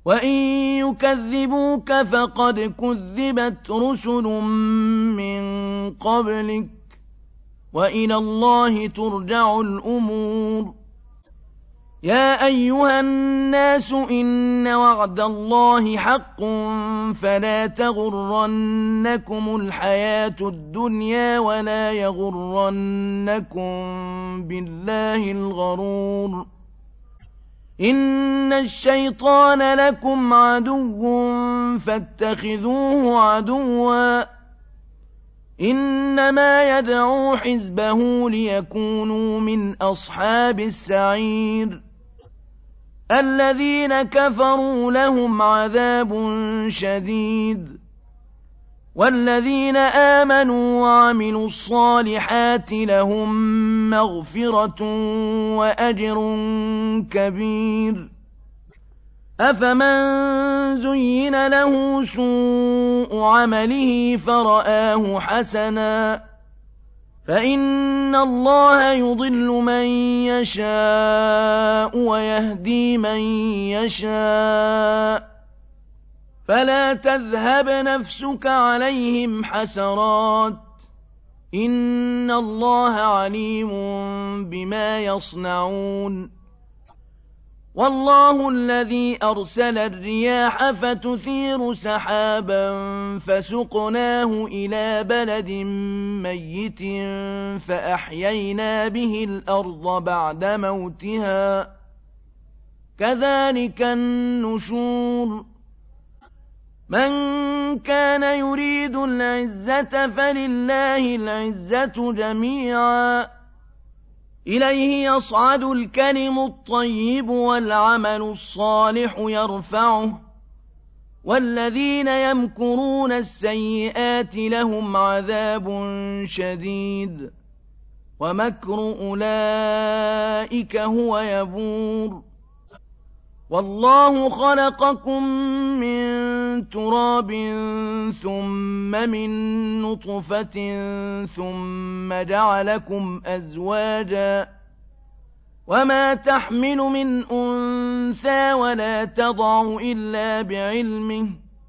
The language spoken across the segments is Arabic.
وَإِن يُكَذِّبُوكَ فَقَدْ كُذِّبَتْ رُسُلٌ مِّن قَبْلِكَ وَإِلَى اللَّهِ تُرْجَعُ الْأُمُورُ يَا أَيُّهَا النَّاسُ إِنَّ وَعْدَ اللَّهِ حَقٌّ فَلَا تَغُرَّنَّكُمُ الْحَيَاةُ الدُّنْيَا وَلَا يَغُرَّنَّكُم بِاللَّهِ الْغَرُورُ إِنَّ الشَّيْطَانَ لَكُمْ عَدُوٌّ فَاتَّخِذُوهُ عَدُوًّا ۚ إِنَّمَا يَدْعُو حِزْبَهُ لِيَكُونُوا مِنْ أَصْحَابِ السَّعِيرِ الَّذِينَ كَفَرُوا لَهُمْ عَذَابٌ شَدِيدٌ وَالَّذِينَ آمَنُوا وَعَمِلُوا الصَّالِحَاتِ لَهُم مَّغْفِرَةٌ وَأَجْرٌ كَبِيرٌ أَفَمَن زُيِّنَ لَهُ سُوءُ عَمَلِهِ فَرَآهُ حَسَنًا فَإِنَّ اللَّهَ يُضِلُّ مَن يَشَاءُ وَيَهْدِي مَن يَشَاءُ فَلَا تَذْهَبْ نَفْسُكَ عَلَيْهِمْ حَسَرَاتٍ إِنَّ اللَّهَ عَلِيمٌ بِمَا يَصْنَعُونَ وَاللَّهُ الَّذِي أَرْسَلَ الرِّيَاحَ فَتُثِيرُ سَحَابًا فَسُقْنَاهُ إِلَىٰ بَلَدٍ مَّيِّتٍ فَأَحْيَيْنَا بِهِ الْأَرْضَ بَعْدَ مَوْتِهَا ۚ كَذَٰلِكَ النُّشُورُ مَن كَانَ يُرِيدُ الْعِزَّةَ فَلِلَّهِ الْعِزَّةُ جَمِيعًا ۚ إِلَيْهِ يَصْعَدُ الْكَلِمُ الطَّيِّبُ وَالْعَمَلُ الصَّالِحُ يَرْفَعُهُ ۚ وَالَّذِينَ يَمْكُرُونَ السَّيِّئَاتِ لَهُمْ عَذَابٌ شَدِيدٌ وَمَكْرُ أُولَٰئِكَ هُوَ يَبُورُ وَاللَّهُ خَلَقَكُم مِّن تُرَابٍ ثُمَّ مِن نُّطْفَةٍ ثُمَّ جَعَلَكُمْ أَزْوَاجًا ۚ وَمَا تَحْمِلُ مِنْ أُنثَىٰ وَلَا تَضَعُ إِلَّا بِعِلْمِهِ ۚ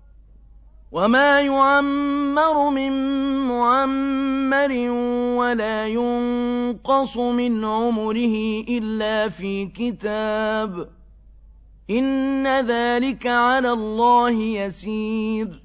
وَمَا يُعَمَّرُ مِن مُّعَمَّرٍ وَلَا يُنقَصُ مِنْ عُمُرِهِ إِلَّا فِي كِتَابٍ ۚ إِنَّ ذَٰلِكَ عَلَى اللَّهِ يَسِيرٌ